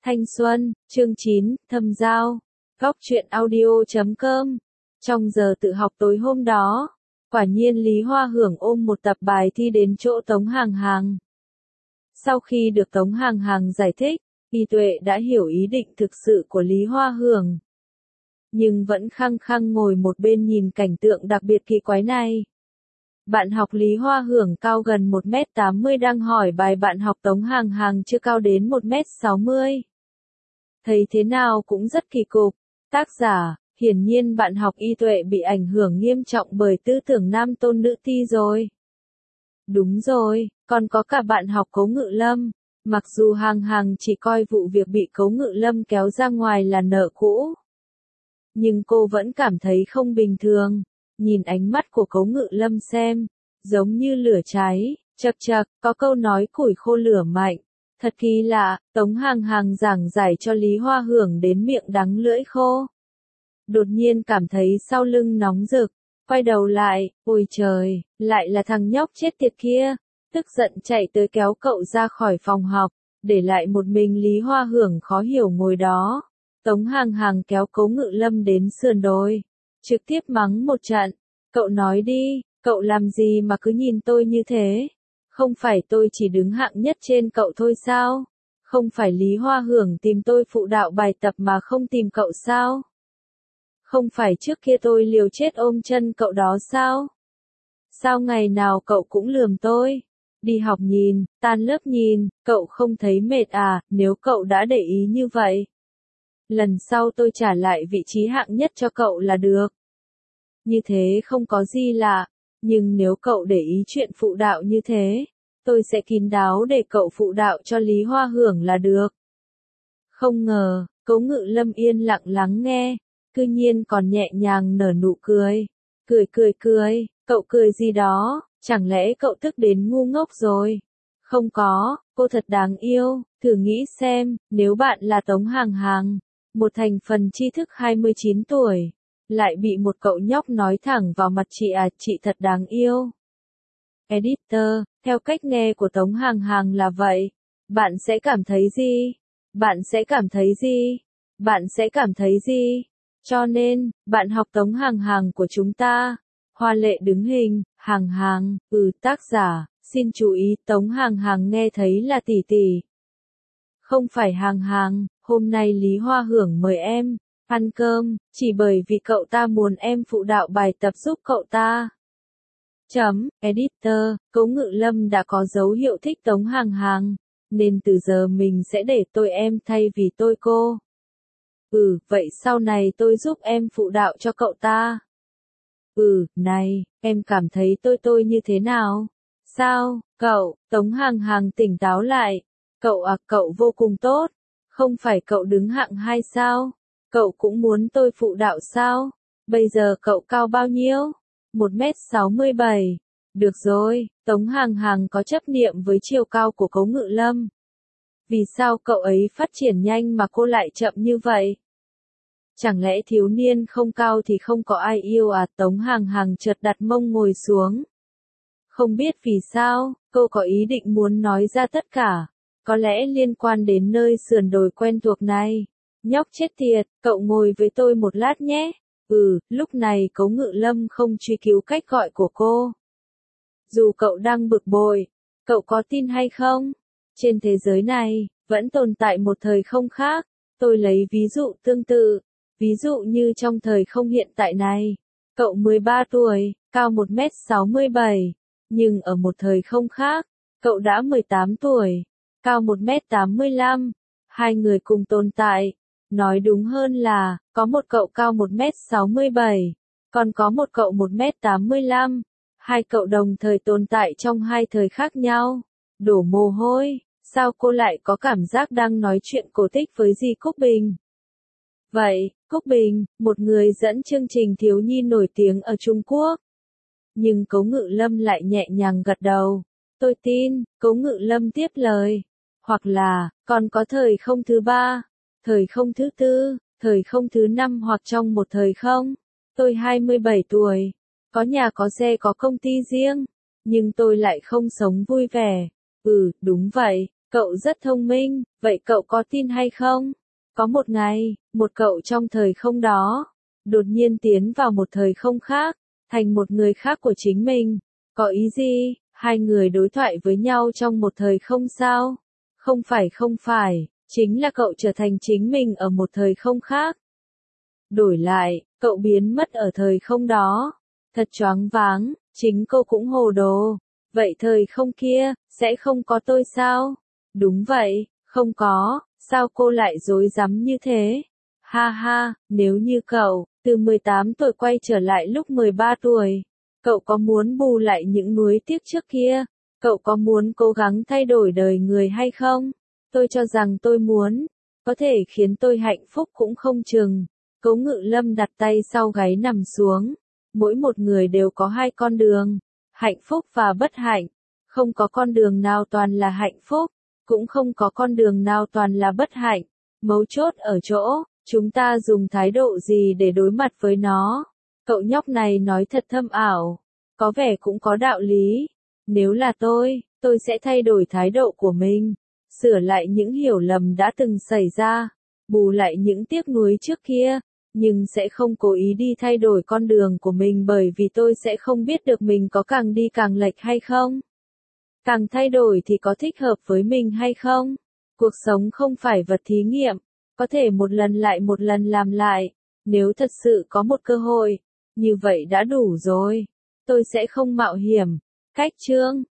Thanh xuân, chương 9, thâm giao. Góc truyện audio.com. Trong giờ tự học tối hôm đó, quả nhiên Lý Hoa Hưởng ôm một tập bài thi đến chỗ Tống Hàng Hàng. Sau khi được Tống Hàng Hàng giải thích, Y Tuệ đã hiểu ý định thực sự của Lý Hoa Hưởng. Nhưng vẫn khăng khăng ngồi một bên nhìn cảnh tượng đặc biệt kỳ quái này. Bạn học Lý Hoa Hưởng cao gần 1m80 đang hỏi bài bạn học Tống Hàng Hàng chưa cao đến 1m60. Thấy thế nào cũng rất kỳ cục. Tác giả, hiển nhiên bạn học Y Tuệ bị ảnh hưởng nghiêm trọng bởi tư tưởng nam tôn nữ ti rồi. Đúng rồi, còn có cả bạn học Cố Ngự Lâm. Mặc dù Hàng Hàng chỉ coi vụ việc bị Cố Ngự Lâm kéo ra ngoài là nợ cũ, nhưng cô vẫn cảm thấy không bình thường. Nhìn ánh mắt của Cố Ngự Lâm xem, giống như lửa cháy, chậc chậc, có câu nói củi khô lửa mạnh. Thật kỳ lạ, Tống Hàng Hàng giảng giải cho Lý Hoa Hưởng đến miệng đắng lưỡi khô. Đột nhiên cảm thấy sau lưng nóng rực, quay đầu lại, ôi trời, lại là thằng nhóc chết tiệt kia. Tức giận chạy tới kéo cậu ra khỏi phòng học, để lại một mình Lý Hoa Hưởng khó hiểu ngồi đó. Tống Hàng Hàng kéo Cố Ngự Lâm đến sườn đồi, trực tiếp mắng một trận. Cậu nói đi, cậu làm gì mà cứ nhìn tôi như thế? Không phải tôi chỉ đứng hạng nhất trên cậu thôi sao? Không phải Lý Hoa Hưởng tìm tôi phụ đạo bài tập mà không tìm cậu sao? Không phải trước kia tôi liều chết ôm chân cậu đó sao? Sao ngày nào cậu cũng lườm tôi? Đi học nhìn, tan lớp nhìn, cậu không thấy mệt à? Nếu cậu đã để ý như vậy, lần sau tôi trả lại vị trí hạng nhất cho cậu là được. Như thế không có gì lạ, nhưng nếu cậu để ý chuyện phụ đạo như thế, tôi sẽ kín đáo để cậu phụ đạo cho Lý Hoa Hưởng là được. Không ngờ, Cố Ngự Lâm yên lặng lắng nghe, cư nhiên còn nhẹ nhàng nở nụ cười. Cười, cậu cười gì đó, chẳng lẽ cậu tức đến ngu ngốc rồi? Không có, cô thật đáng yêu, thử nghĩ xem, nếu bạn là Tống Hàng Hàng, một thành phần tri thức 29 tuổi, lại bị một cậu nhóc nói thẳng vào mặt chị à, chị thật đáng yêu. Editor, theo cách nghe của Tống Hàng Hàng là vậy. Bạn sẽ cảm thấy gì? Bạn sẽ cảm thấy gì? Bạn sẽ cảm thấy gì? Cho nên, bạn học Tống Hàng Hàng của chúng ta. Hoa lệ đứng hình, Hàng Hàng, tác giả, xin chú ý Tống Hàng Hàng nghe thấy là tỷ tỷ. Không phải Hàng Hàng, hôm nay Lý Hoa Hưởng mời em ăn cơm, chỉ bởi vì cậu ta muốn em phụ đạo bài tập giúp cậu ta. Editor, Cố Ngự Lâm đã có dấu hiệu thích Tống Hàng Hàng, nên từ giờ mình sẽ để tôi em thay vì tôi cô. Vậy sau này tôi giúp em phụ đạo cho cậu ta. Này, em cảm thấy tôi như thế nào? Sao, cậu? Tống Hàng Hàng tỉnh táo lại. Cậu à, cậu vô cùng tốt. Không phải cậu đứng hạng 2 sao? Cậu cũng muốn tôi phụ đạo sao? Bây giờ cậu cao bao nhiêu? 1m67. Được rồi, Tống Hàng Hàng có chấp niệm với chiều cao của Cố Ngự Lâm. Vì sao cậu ấy phát triển nhanh mà cô lại chậm như vậy? Chẳng lẽ thiếu niên không cao thì không có ai yêu à? Tống Hàng Hàng chợt đặt mông ngồi xuống. Không biết vì sao, cô có ý định muốn nói ra tất cả. Có lẽ liên quan đến nơi sườn đồi quen thuộc này. Nhóc chết tiệt, cậu ngồi với tôi một lát nhé. Lúc này Cố Ngự Lâm không truy cứu cách gọi của cô. Dù cậu đang bực bội, cậu có tin hay không? Trên thế giới này, vẫn tồn tại một thời không khác. Tôi lấy ví dụ tương tự. Ví dụ như trong thời không hiện tại này, cậu 13 tuổi, cao 1m67, nhưng ở một thời không khác, cậu đã 18 tuổi, cao 1m85, hai người cùng tồn tại. Nói đúng hơn là, có một cậu cao 1m67, còn có một cậu 1m85, hai cậu đồng thời tồn tại trong hai thời khác nhau. Đổ mồ hôi, sao cô lại có cảm giác đang nói chuyện cổ tích với dì Cúc Bình? Vậy, Cúc Bình, một người dẫn chương trình thiếu nhi nổi tiếng ở Trung Quốc. Nhưng Cố Ngự Lâm lại nhẹ nhàng gật đầu. Tôi tin, Cố Ngự Lâm tiếp lời. Hoặc là, còn có thời không thứ 3, thời không thứ 4, thời không thứ 5 hoặc trong một thời không. Tôi 27 tuổi, có nhà có xe có công ty riêng, nhưng tôi lại không sống vui vẻ. Đúng vậy, Cậu rất thông minh, vậy cậu có tin hay không? Có một ngày, một cậu trong thời không đó, đột nhiên tiến vào một thời không khác, thành một người khác của chính mình. Có ý gì? Hai người đối thoại với nhau trong một thời không sao? Không phải, chính là cậu trở thành chính mình ở một thời không khác. Đổi lại, cậu biến mất ở thời không đó. Thật choáng váng, chính cô cũng hồ đồ. Vậy thời không kia, sẽ không có tôi sao? Đúng vậy, không có, sao cô lại dối rắm như thế? Ha ha, nếu như cậu, từ 18 tuổi quay trở lại lúc 13 tuổi, cậu có muốn bù lại những nuối tiếc trước kia? Cậu có muốn cố gắng thay đổi đời người hay không? Tôi cho rằng tôi muốn, có thể khiến tôi hạnh phúc cũng không chừng. Cố Ngự Lâm đặt tay sau gáy nằm xuống. Mỗi một người đều có hai con đường, hạnh phúc và bất hạnh. Không có con đường nào toàn là hạnh phúc, cũng không có con đường nào toàn là bất hạnh. Mấu chốt ở chỗ, chúng ta dùng thái độ gì để đối mặt với nó. Cậu nhóc này nói thật thâm ảo, có vẻ cũng có đạo lý. Nếu là tôi sẽ thay đổi thái độ của mình, sửa lại những hiểu lầm đã từng xảy ra, bù lại những tiếc nuối trước kia, nhưng sẽ không cố ý đi thay đổi con đường của mình bởi vì tôi sẽ không biết được mình có càng đi càng lệch hay không. Càng thay đổi thì có thích hợp với mình hay không? Cuộc sống không phải vật thí nghiệm, có thể một lần làm lại. Nếu thật sự có một cơ hội, như vậy đã đủ rồi. Tôi sẽ không mạo hiểm. Cách chương